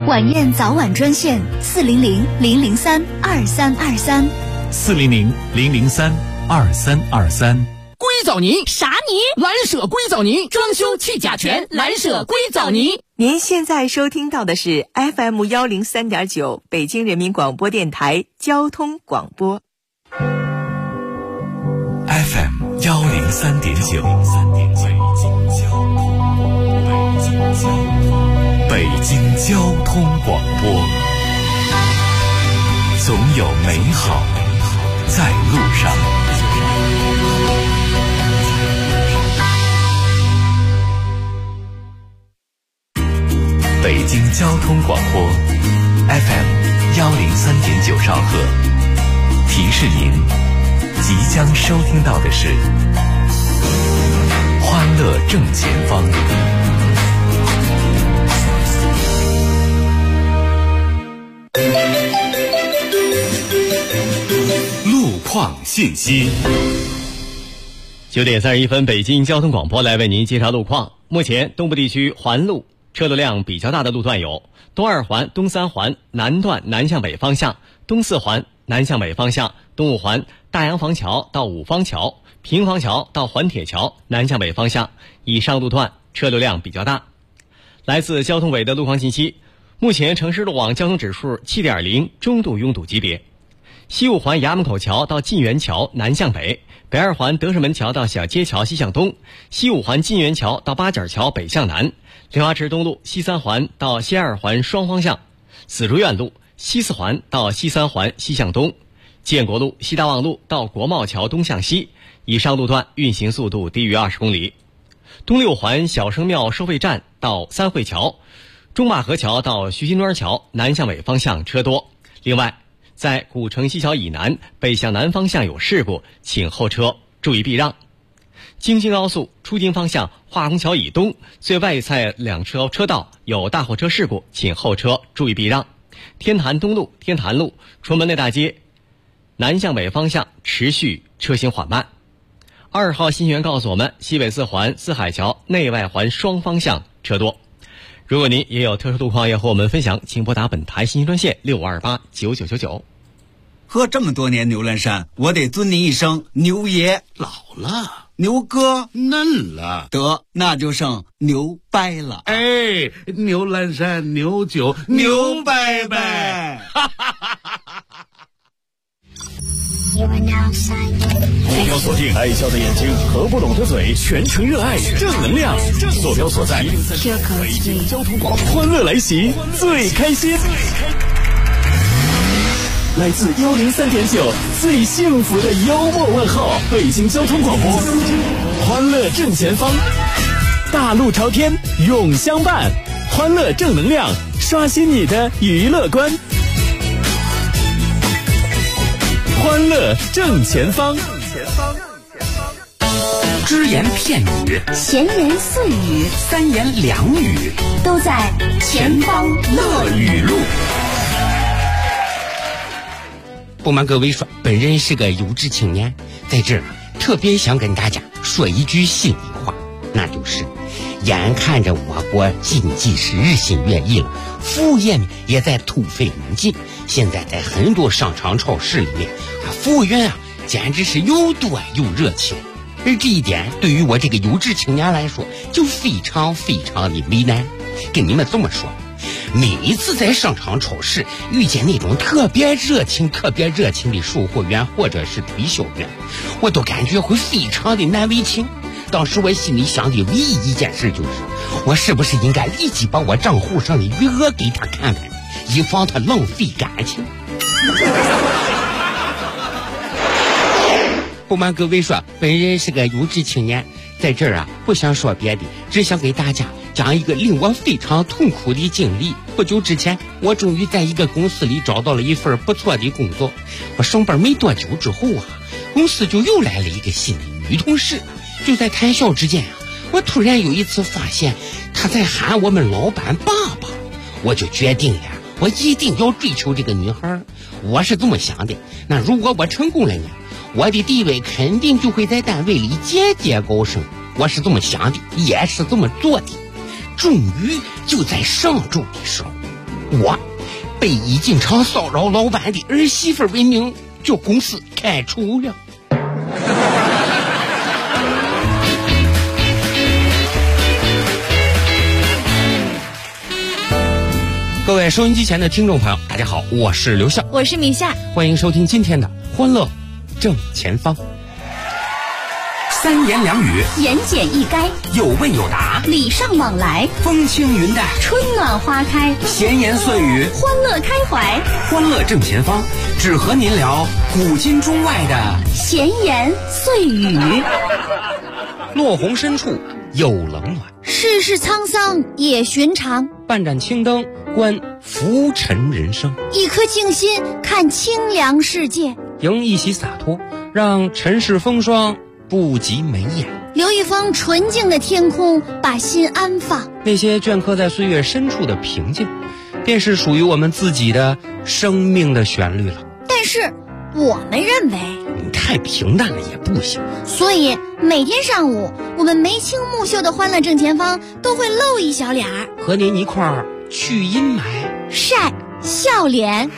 晚宴早晚专线400-003-2323，400-003-2323。 硅藻泥啥泥？ 蓝舍硅藻泥，装修去甲醛，蓝舍硅藻泥。 您现在收听到的是 FM 103.9北京人民广播电台交通广播。 FM 103.9，北京交通广播，总有美好在路上。北京交通广播 FM 103.9兆赫，提示您即将收听到的是欢乐正前方。路况信息。 9点31分，北京交通广播来为您介绍路况。目前东部地区环路车流量比较大的路段有东二环、东三环南段南向北方向，东四环南向北方向，东五环大洋坊桥到五方桥，平房桥到环铁桥南向北方向，以上路段车流量比较大。来自交通委的路况信息，目前城市路网交通指数 7.0 中度拥堵级别。西五环衙门口桥到晋源桥南向北，北二环德胜门桥到小街桥西向东，西五环晋源桥到八角桥北向南，莲花池东路西三环到西二环双方向，紫竹院路西四环到西三环西向东，建国路西大望路到国贸桥东向西，以上路段运行速度低于20公里。东六环小生庙收费站到三汇桥，中马河桥到徐新庄桥南向北方向车多。另外，在古城西桥以南北向南方向有事故，请后车注意避让。京津高速出京方向化工桥以东最外侧两车车道有大货车事故，请后车注意避让。天坛东路、天坛路、崇文内大街南向北方向持续车行缓慢。2号信息员告诉我们，西北四环四海桥内外环双方向车多。如果您也有特殊路况要和我们分享，请拨打本台信息专线65289999。 喝这么多年牛栏山，我得尊您一声牛爷。 老了， 牛哥嫩了， 得那就剩牛掰了。 哎，牛栏山牛酒牛掰掰。 目标锁定爱笑的眼睛和不懂的嘴，全程热爱正能量。坐标所在北京交通广播，欢乐来袭，最开心。来自103.9最幸福的幽默问候，北京交通广播，欢乐正前方，大路朝天永相伴，欢乐正能量，刷新你的娱乐观。欢乐正前方， 只言片语， 闲言碎语， 三言两语， 都在前方乐语录。 不瞒各位说，本人是个有志青年，在这儿特别想跟大家说一句心里话，那就是眼看着我国经济是日新月异了，服务业呢也在突飞猛进，现在在很多商场超市里面，服务员简直是又多又热情，而这一点对于我这个有志青年来说就非常非常的为难。跟你们这么说，每一次在商场超市遇见那种特别热情的售货员或者是推销员，我都感觉会非常的难为情。当时我心里想的唯一一件事就是，我是不是应该立即把我账户上的余额给他看看，以防他浪费感情。不瞒各位说，本人是个有志青年，在这儿不想说别的，只想给大家讲一个令我非常痛苦的经历。不久之前，我终于在一个公司里找到了一份不错的工作。我上班没多久之后公司就又来了一个新的女同事。就在谈笑之间我突然有一次发现她在喊我们老板爸爸，我就决定了，我一定要追求这个女孩。我是这么想的，那如果我成功了呢，我的地位肯定就会在单位里节节高升。我是这么想的，也是这么做的。终于就在上周的时候， 我被一进厂骚扰老板的儿媳妇为名，就公司开除了。各位收音机前的听众朋友，大家好，我是刘笑， 我是米夏， 欢迎收听今天的欢乐正前方。三言两语， 言简意赅， 有问有答， 礼尚往来， 风轻云淡， 春暖花开， 闲言碎语， 欢乐开怀， 欢乐正前方，只和您聊古今中外的闲言碎语。 落红深处有冷暖， 世事沧桑也寻常， 半盏青灯观浮沉人生， 一颗静心看清凉世界， 迎一袭洒脱，让尘世风霜不及眉眼， 留一方纯净的天空，把心安放。 那些镌刻在岁月深处的平静，便是属于我们自己的生命的旋律了。 但是我们认为你太平淡了也不行， 所以每天上午我们眉清目秀的欢乐正前方都会露一小脸儿， 和您一块儿去阴霾， 晒笑脸，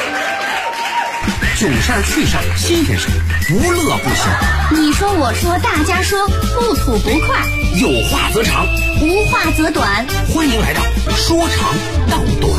囧事儿趣事儿新鲜事儿，不乐不行。 你说我说大家说，不吐不快， 有话则长， 无话则短。 欢迎来到说长道短。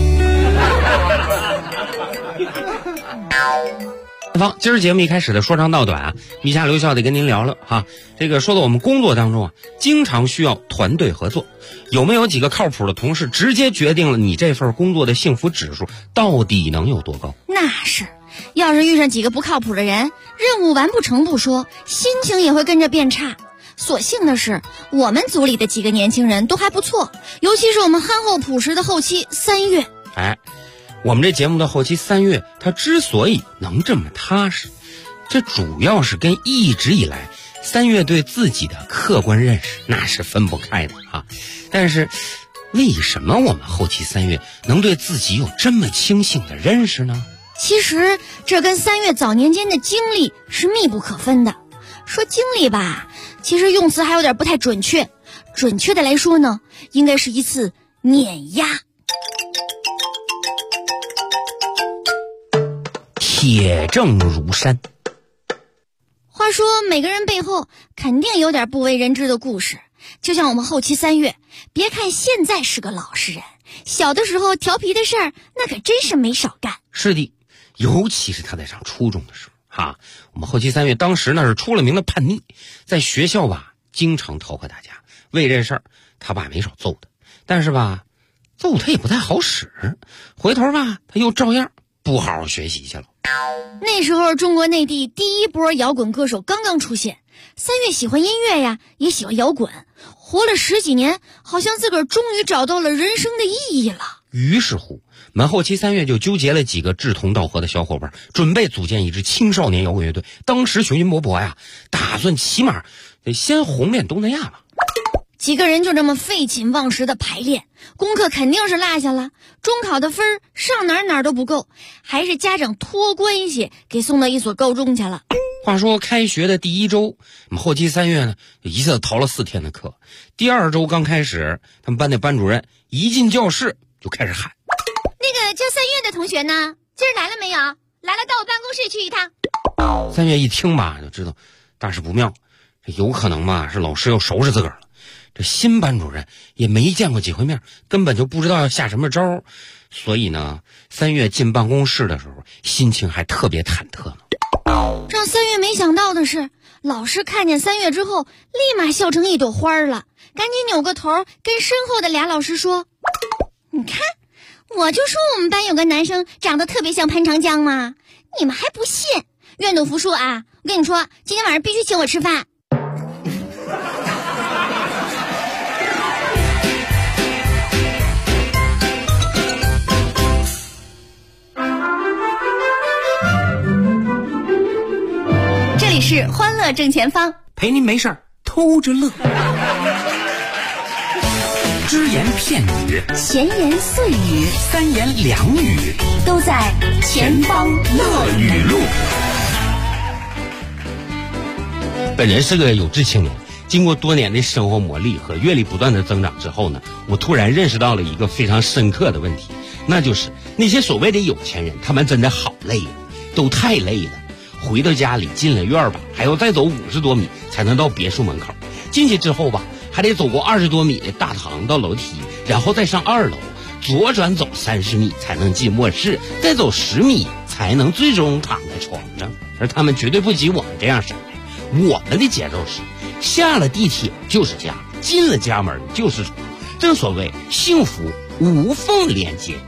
今儿节目一开始的说长道短啊，米夏刘笑得跟您聊了哈。这个说到我们工作当中啊，经常需要团队合作，有没有几个靠谱的同事，直接决定了你这份工作的幸福指数到底能有多高？ 那是，要是遇上几个不靠谱的人，任务完不成不说，心情也会跟着变差。所幸的是，我们组里的几个年轻人都还不错，尤其是我们憨厚朴实的后期3月。 我们这节目的后期3月，它之所以能这么踏实，这主要是跟一直以来3月对自己的客观认识那是分不开的啊。但是为什么我们后期3月能对自己有这么清醒的认识呢？ 其实这跟3月早年间的经历是密不可分的。说经历吧，其实用词还有点不太准确，准确的来说呢，应该是一次碾压。 铁证如山。 话说每个人背后肯定有点不为人知的故事，就像我们后期3月，别看现在是个老实人，小的时候调皮的事儿那可真是没少干。 是的，尤其是他在上初中的时候哈，我们后期3月当时那是出了名的叛逆，在学校吧经常逃课打架，为这事儿他爸没少揍他，但是吧揍他也不太好使，回头吧他又照样不好好学习去了。 那时候中国内地第一波摇滚歌手刚刚出现，3月喜欢音乐呀，也喜欢摇滚，活了10几年，好像自个儿终于找到了人生的意义了。 于是乎，我们后期3月就纠结了几个志同道合的小伙伴，准备组建一支青少年摇滚乐队。当时雄心勃勃呀，打算起码得先红遍东南亚吧。 几个人就这么废寝忘食的排练，功课肯定是落下了，中考的分上哪都不够，还是家长托关系给送到一所高中去了。 话说开学的第1周，我们后期3月呢一下子逃了4天的课。第2周刚开始，他们班的班主任一进教室就开始喊： 那个叫3月的同学呢？今儿来了没有？来了，到我办公室去一趟。 3月一听吧，就知道大事不妙，这有可能吧是老师又收拾自个儿了。这新班主任也没见过几回面，根本就不知道要下什么招，所以呢，3月进办公室的时候，心情还特别忐忑呢。 让3月没想到的是，老师看见3月之后，立马笑成一朵花了，赶紧扭个头，跟身后的俩老师说：“你看，我就说我们班有个男生长得特别像潘长江嘛，你们还不信？愿赌服输啊！我跟你说，今天晚上必须请我吃饭。”这里是欢乐正前方， 陪您没事偷着乐。只言片语， 闲言碎语， 三言两语， 都在前方乐语录。 本人是个有志青年，经过多年的生活磨砺和阅历不断的增长之后呢，我突然认识到了一个非常深刻的问题， 那就是那些所谓的有钱人，他们真的好累呀，都太累了。回到家里进了院吧，还要再走50多米才能到别墅门口。进去之后吧，还得走过20多米的大堂到楼梯，然后再上2楼，左转走30米才能进卧室，再走10米才能最终躺在床上。而他们绝对不及我们这样傻，我们的节奏是下了地铁就是家，进了家门就是床，正所谓幸福无缝连接。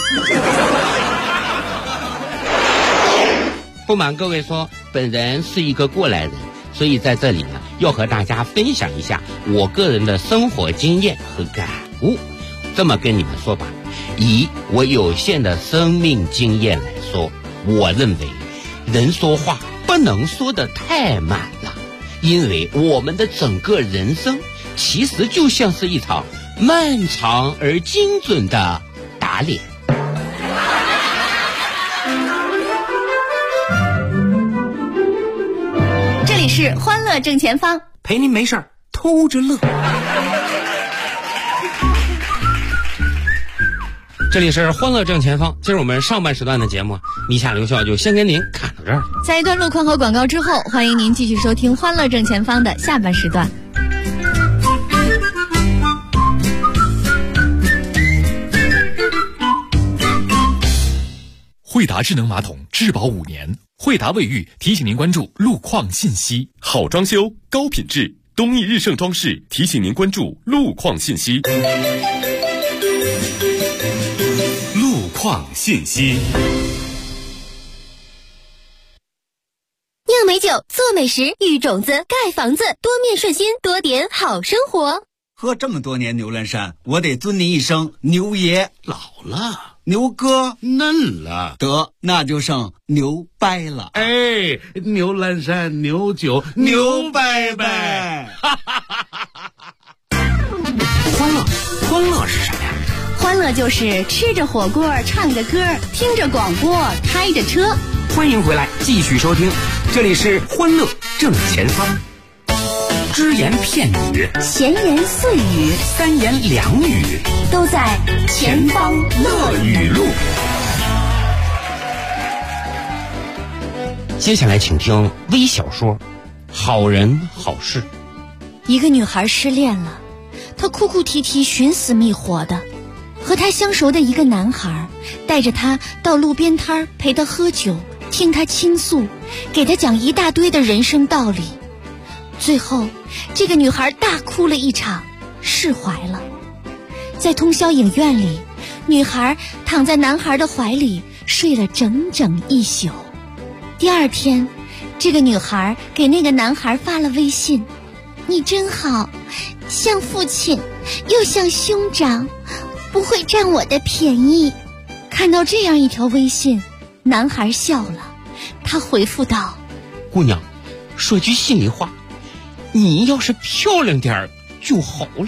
不瞒各位说，本人是一个过来人，所以在这里呢，要和大家分享一下我个人的生活经验和感悟。这么跟你们说吧，以我有限的生命经验来说，我认为人说话不能说得太满了，因为我们的整个人生其实就像是一场漫长而精准的打脸。 这里是欢乐正前方， 陪您没事儿偷着乐。这里是欢乐正前方，今儿我们上半时段的节目，米夏刘笑就先跟您看到这儿。 在一段路况和广告之后，欢迎您继续收听欢乐正前方的下半时段。 惠达智能马桶质保5年，惠达卫浴提醒您关注路况信息。 好装修高品质，东义日盛装饰提醒您关注路况信息。路况信息。 酿美酒，做美食，育种子，盖房子，多面顺心，多点好生活。 喝这么多年牛栏山，我得尊您一声牛爷。 老了， 牛哥嫩了， 得那就剩牛掰了。 哎，牛栏山牛酒牛掰掰。 欢乐是啥呀？ 欢乐就是吃着火锅，唱着歌，听着广播，开着车。 欢迎回来，继续收听，这里是欢乐正前方。只言片语， 闲言碎语， 三言两语， 都在前方乐语录。 接下来请听微小说《好人好事》。 一个女孩失恋了，她哭哭啼啼，寻死觅活的。和她相熟的一个男孩带着她到路边摊陪她喝酒，听她倾诉，给她讲一大堆的人生道理。最后这个女孩大哭了一场，释怀了。在通宵影院里，女孩躺在男孩的怀里睡了整整一宿。第二天，这个女孩给那个男孩发了微信：你真好，像父亲又像兄长，不会占我的便宜。看到这样一条微信，男孩笑了，他回复道： 姑娘，说句心里话，你要是漂亮点儿就好了。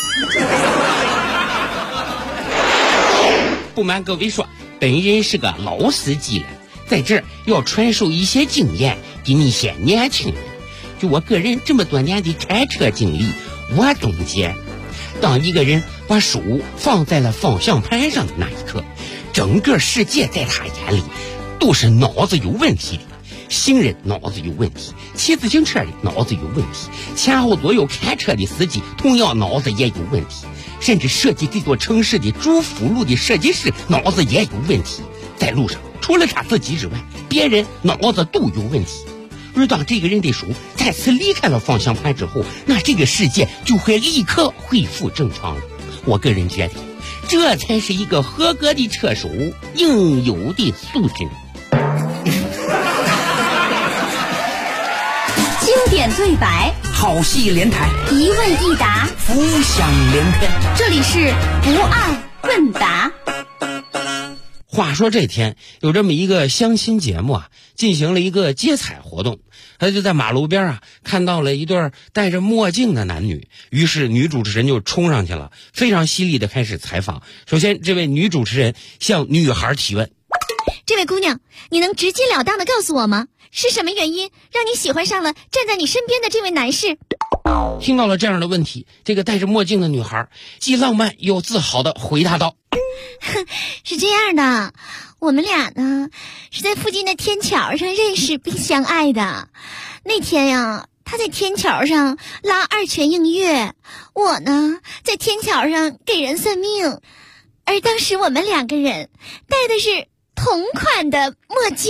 不瞒各位说，本人是个老司机了，在这儿要传授一些经验给你些年轻人。就我个人这么多年的开车经历，我总结，当一个人把手放在了方向盘上的那一刻，整个世界在他眼里都是脑子有问题的。行人脑子有问题，骑自行车的脑子有问题，前后左右开车的司机同样脑子也有问题，甚至设计这座城市的主辅路的设计师脑子也有问题。在路上除了他自己之外，别人脑子都有问题。而当这个人的手再次离开了方向盘之后，那这个世界就会立刻恢复正常了。我个人觉得，这才是一个合格的车手应有的素质。 经典对白， 好戏连台， 一问一答， 浮想联翩。 这里是不二问答。 话说这天有这么一个相亲节目啊，进行了一个接彩活动。他就在马路边啊看到了一对戴着墨镜的男女，于是女主持人就冲上去了，非常犀利的开始采访。首先这位女主持人向女孩提问： 这位位姑娘，你能直截了当的告诉我吗？是什么原因让你喜欢上了站在你身边的这位男士？ 听到了这样的问题，这个戴着墨镜的女孩既浪漫又自豪地回答道： 是这样的，我们俩呢是在附近的天桥上认识并相爱的。那天呀，他在天桥上拉二泉映月，我呢在天桥上给人算命，而当时我们两个人戴的是同款的墨镜。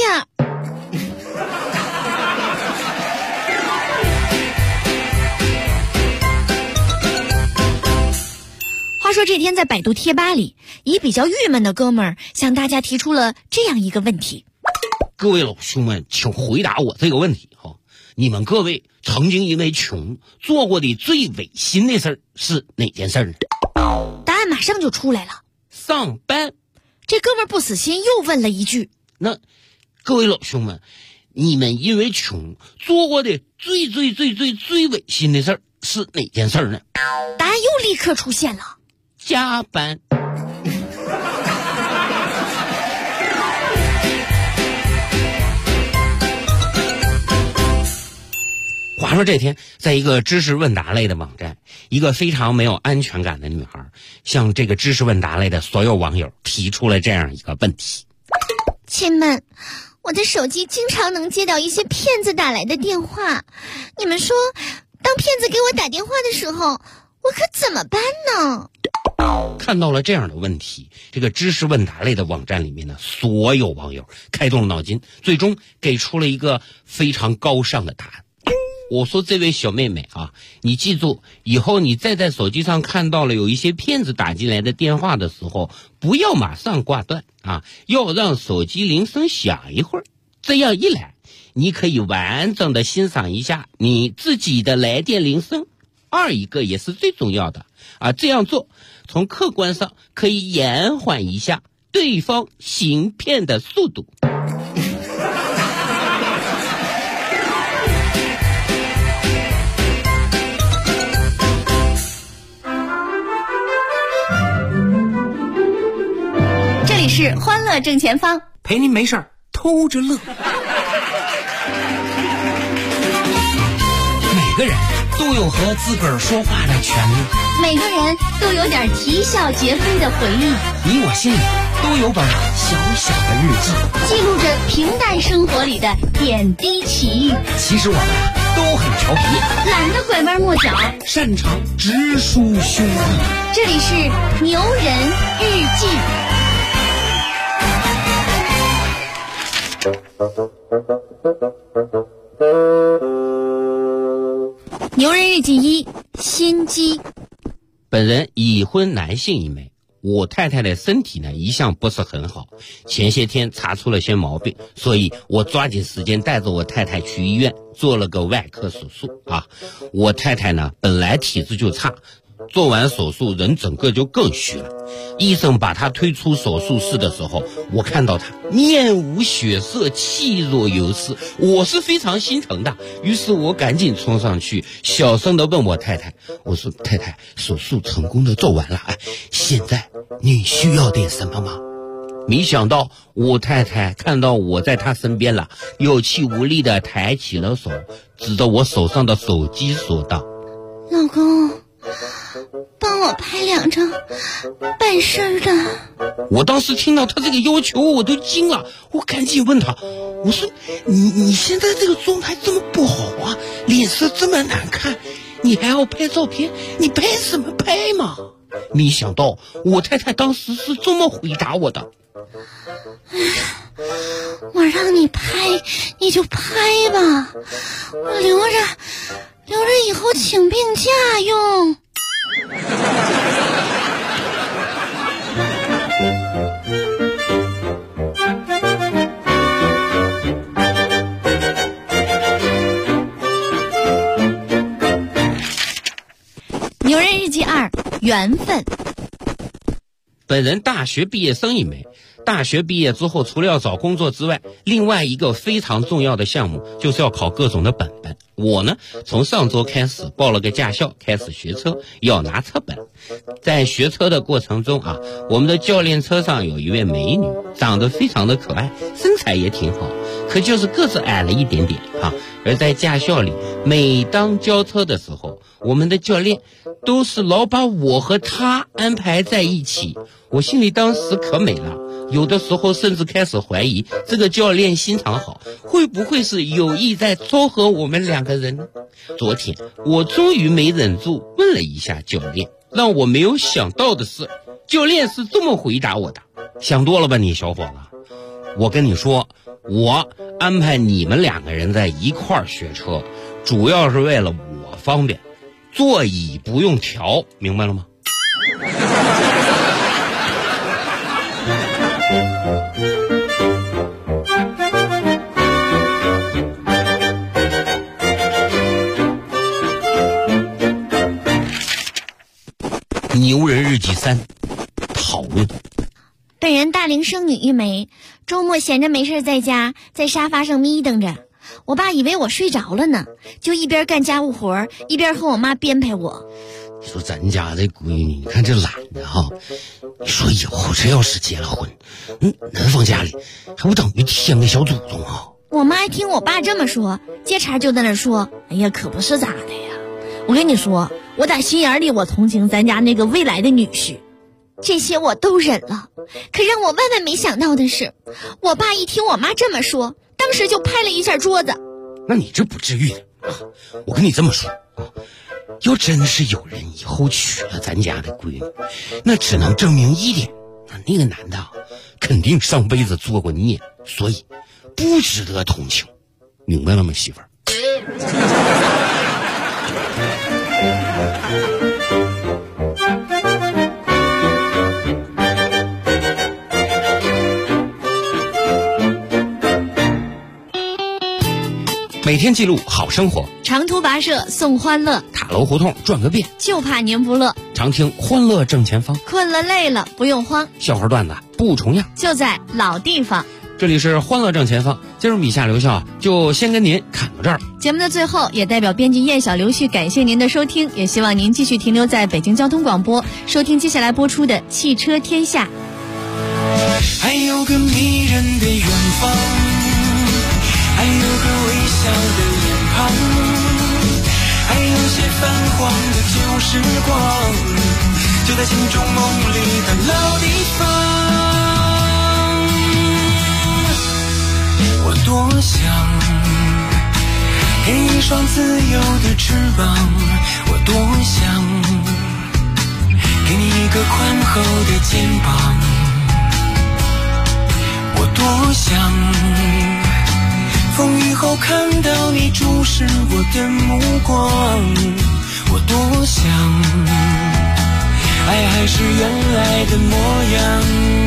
话说这天在百度贴吧里，一比较郁闷的哥们儿向大家提出了这样一个问题： 各位老兄们，请回答我这个问题哈！你们各位曾经因为穷做过的最违心的事儿是哪件事儿呢？ 答案马上就出来了， 上班。 这哥们儿不死心，又问了一句： 那各位老兄们，你们因为穷做过的最违心的事儿是哪件事儿呢？ 答案又立刻出现了， 加班。话说这天，在一个知识问答类的网站，一个非常没有安全感的女孩向这个知识问答类的所有网友提出了这样一个问题： 亲们，我的手机经常能接到一些骗子打来的电话，你们说当骗子给我打电话的时候，我可怎么办呢？ 看到了这样的问题，这个知识问答类的网站里面呢，所有网友开动了脑筋，最终给出了一个非常高尚的答案。我说这位小妹妹啊，你记住，以后你再在手机上看到了有一些骗子打进来的电话的时候，不要马上挂断啊，要让手机铃声响一会儿。这样一来，你可以完整的欣赏一下你自己的来电铃声。二一个也是最重要的啊，这样做从客观上可以延缓一下对方行骗的速度。 这里是欢乐正前方， 陪您没事儿偷着乐。每个人都有和自个儿说话的权利， 每个人都有点啼笑皆非的回忆， 你我心里都有本小小的日记， 记录着平淡生活里的点滴奇遇。 其实我们都很调皮， 懒得拐弯抹角， 擅长直抒胸臆。 这里是牛人日记。 牛人日记1：心机。 本人已婚男性一枚，我太太的身体呢一向不是很好，前些天查出了些毛病，所以我抓紧时间带着我太太去医院做了个外科手术啊。我太太呢本来体质就差，做完手术人整个就更虚了。医生把她推出手术室的时候，我看到她面无血色，气若游丝，我是非常心疼的。于是我赶紧冲上去，小声地问我太太，我说太太，手术成功的做完了，现在你需要点什么吗？没想到我太太看到我在她身边了，有气无力地抬起了手，指着我手上的手机说道： 老公，帮我拍2张半身的。 我当时听到他这个要求我都惊了，我赶紧问他，我说你现在这个状态这么不好啊，脸色这么难看，你还要拍照片，你拍什么拍嘛？没想到我太太当时是这么回答我的： 我让你拍你就拍吧，我留着以后请病假用。牛人日记2：缘分。 本人大学毕业生一枚。大学毕业之后，除了要找工作之外，另外一个非常重要的项目就是要考各种的本本。我呢，从上周开始报了个驾校，开始学车，要拿车本。在学车的过程中啊，我们的教练车上有一位美女，长得非常的可爱，身材也挺好，可就是个子矮了一点点啊。而在驾校里，每当教车的时候，我们的教练都是老把我和她安排在一起，我心里当时可美了，有的时候甚至开始怀疑这个教练心肠好，会不会是有意在撮合我们两个人呢？昨天我终于没忍住问了一下教练，让我没有想到的是，教练是这么回答我的：想多了吧你小伙子，我跟你说，我安排你们两个人在一块儿学车，主要是为了我方便，座椅不用调，明白了吗？牛人日记3讨论。 本人大龄剩女一枚，周末闲着没事在家，在沙发上眯瞪着。我爸以为我睡着了呢，就一边干家务活一边和我妈编排我。 你说咱家这闺女，你看这懒的哈！你说以后这要是结了婚，男方家里还不等于添个小祖宗啊？ 我妈一听我爸这么说，接茬就在那说：“哎呀，可不是咋的呀！我跟你说，我打心眼里我同情咱家那个未来的女婿。”这些我都忍了，可让我万万没想到的是，我爸一听我妈这么说，当时就拍了一下桌子。 那你这不至于的啊！我跟你这么说啊，要真是有人以后娶了咱家的闺女，那只能证明一点，那个男的肯定上辈子做过孽，所以不值得同情，明白了吗，媳妇儿？每天记录好生活， 长途跋涉送欢乐， 塔楼胡同转个遍， 就怕您不乐。 常听欢乐正前方， 困了累了不用慌， 笑话段子不重样， 就在老地方。 这里是欢乐正前方，今儿米夏刘笑就先跟您侃到这儿。 节目的最后，也代表编辑叶小刘旭感谢您的收听，也希望您继续停留在北京交通广播，收听接下来播出的汽车天下。 还有个迷人的远方，还有个微笑的脸庞，还有些泛黄的旧时光，就在心中梦里的老地方。我多想给你一双自由的翅膀，我多想给你一个宽厚的肩膀，我多想风雨后看到你注视我的目光，我多想爱还是原来的模样，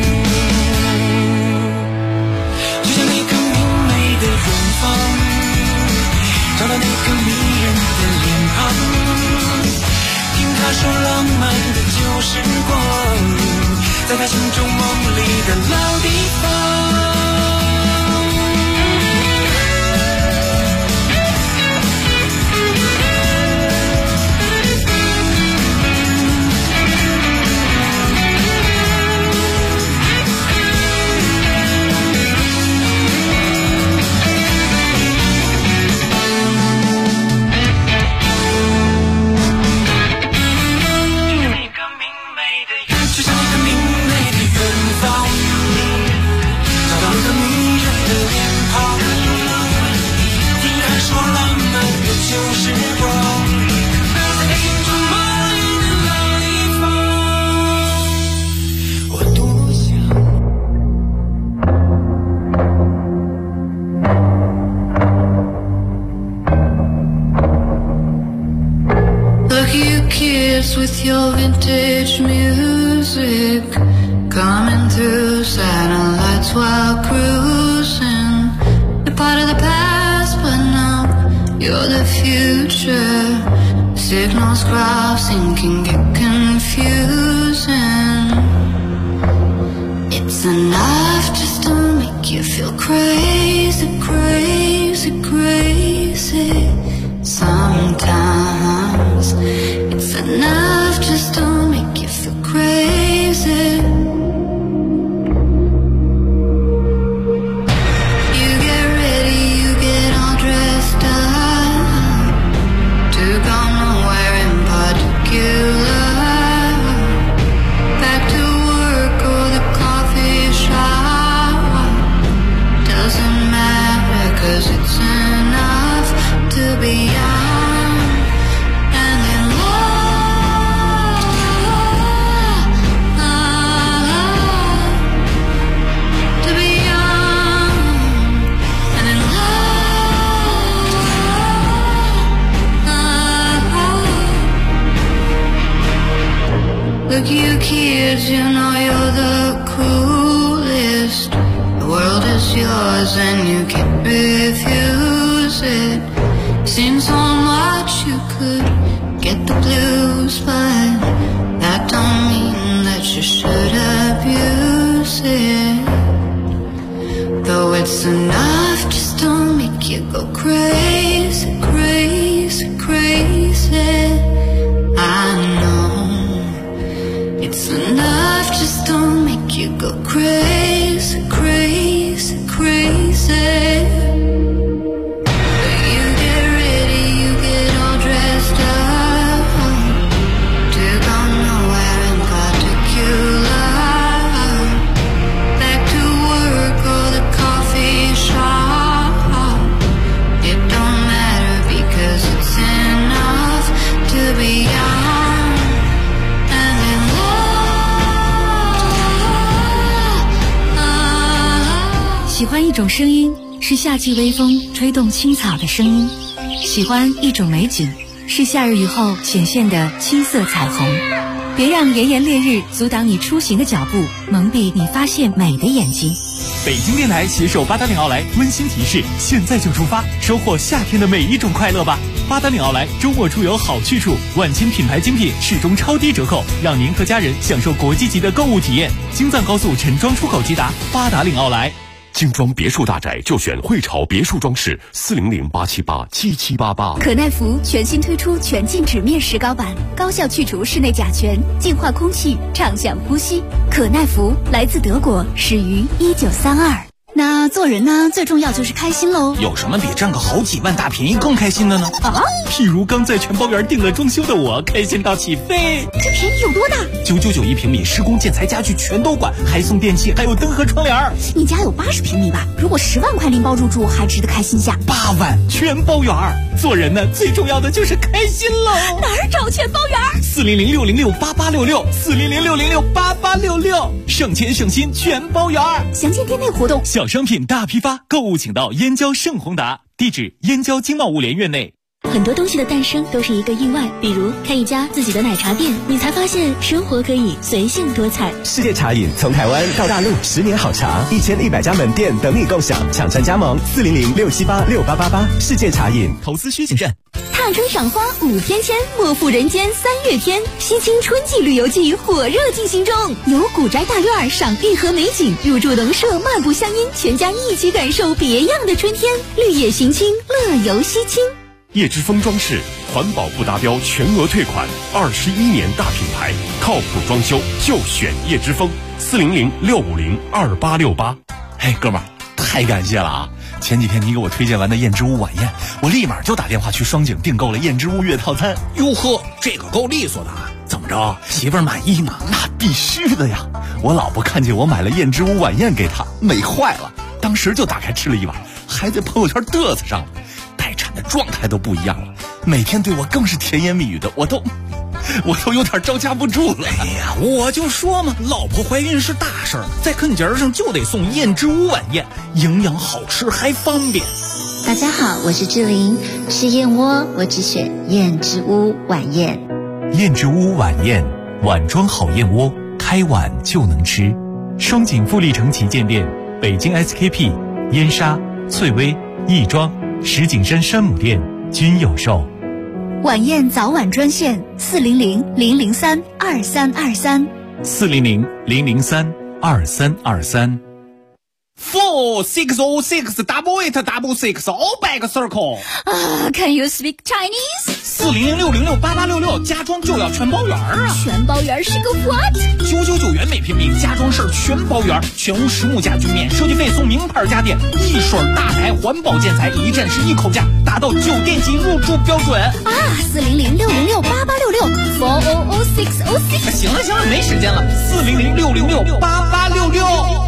就像那个明媚的远方，找到那个迷人的脸庞，听他说浪漫的旧时光，在他心中梦里的老地方。 With your vintage music coming through satellites while cruising, you're part of the past but now you're the future. Signals crossing can get confusing. It's enough just to make you feel crazy, crazy, crazy. Sometimes it's enough just to make you feel crazy. You get ready, you get all dressed up to go nowhere in particular. Back to work or the coffee shop, doesn't matter 'cause it's enough to be young and in love, to be young and in love. Look, you kids, you know you're the coolest. The world is yours and you can't refuse it. Seen so much you could get the blues, but that don't mean that you should abuse it. Though it's enough just to make you go crazy, crazy, crazy. I know it's enough just to make you go crazy, crazy, crazy. 喜欢一种声音，是夏季微风吹动青草的声音；喜欢一种美景，是夏日雨后显现的七色彩虹。别让炎炎烈日阻挡你出行的脚步，蒙蔽你发现美的眼睛。 北京电台携手八达岭奥莱温馨提示：现在就出发，收获夏天的每一种快乐吧！八达岭奥莱周末出游好去处，万千品牌精品始终超低折扣，让您和家人享受国际级的购物体验。京藏高速陈庄出口直达八达岭奥莱。 精装别墅大宅就选汇潮别墅装饰，400-878-7788。 可耐福全新推出全静止面石膏板，高效去除室内甲醛，净化空气，畅享呼吸。可耐福来自德国，始于1932。那做人呢，最重要就是开心喽。 有什么比占个好几万大便宜更开心的呢？ 啊，譬如刚在全包园订了装修的我，开心到起飞。 这便宜有多大 ？999一平米，施工建材家具全都管，还送电器，还有灯和窗帘。 你家有80平米吧？如果10万块拎包入住，还值得开心下。 8万全包园。做人呢，最重要的就是开心喽。 哪儿找全包园 ？400-606-8866，400-606-8866，省钱省心全包园。 详见店内活动。 小商品大批发，购物请到燕郊盛宏达，地址燕郊经贸物联院内。 很多东西的诞生都是一个意外，比如开一家自己的奶茶店，你才发现生活可以随性多彩。 世界茶饮从台湾到大陆，10年好茶，1100家门店等你共享，抢占加盟400-678-6888。世界茶饮， 投资需谨慎。 踏春赏花5天签，莫负人间3月天。西青春季旅游季火热进行中，游古宅大院，赏玉河美景，入住农舍，漫步乡音，全家一起感受别样的春天。绿野行青，乐游西青。 叶之峰装饰环保不达标全额退款，21年大品牌，靠谱装修就选叶之峰，400-650-2868。 嘿，哥们儿，太感谢了啊！前几天你给我推荐完的燕之屋晚宴，我立马就打电话去双井订购了燕之屋月套餐。哟呵，这个够利索的啊！怎么着，媳妇儿满意吗？ 那必须的呀！我老婆看见我买了燕之屋晚宴给她，美坏了，当时就打开吃了一碗，还在朋友圈嘚瑟上了。待产的状态都不一样了，每天对我更是甜言蜜语的，我都有点招架不住了。 哎呀，我就说嘛，老婆怀孕是大事儿，在坑节上就得送燕之屋晚宴，营养好吃还方便。 大家好，我是志玲，吃燕窝我只选燕之屋晚宴。 燕之屋晚宴，碗装好燕窝，开碗就能吃。双井富力城旗舰店、北京 SKP、燕莎、翠微、亦庄、石景山山姆店均有售。 晚宴早晚专线400-003-2323， 400-003-2323。 2323。 4606866 all back circle。 Can you speak Chinese？ 400-606-8866，加装就要全包圆啊！ 全包圆是个 what？ 999元每平米，加装事儿全包圆，全屋实木家具免设计费送名牌家电，一水大牌环保建材，一站式一口价，达到酒店级入住标准啊 ！400-606-8866 400-606。 行了，没时间了，400-606-8866。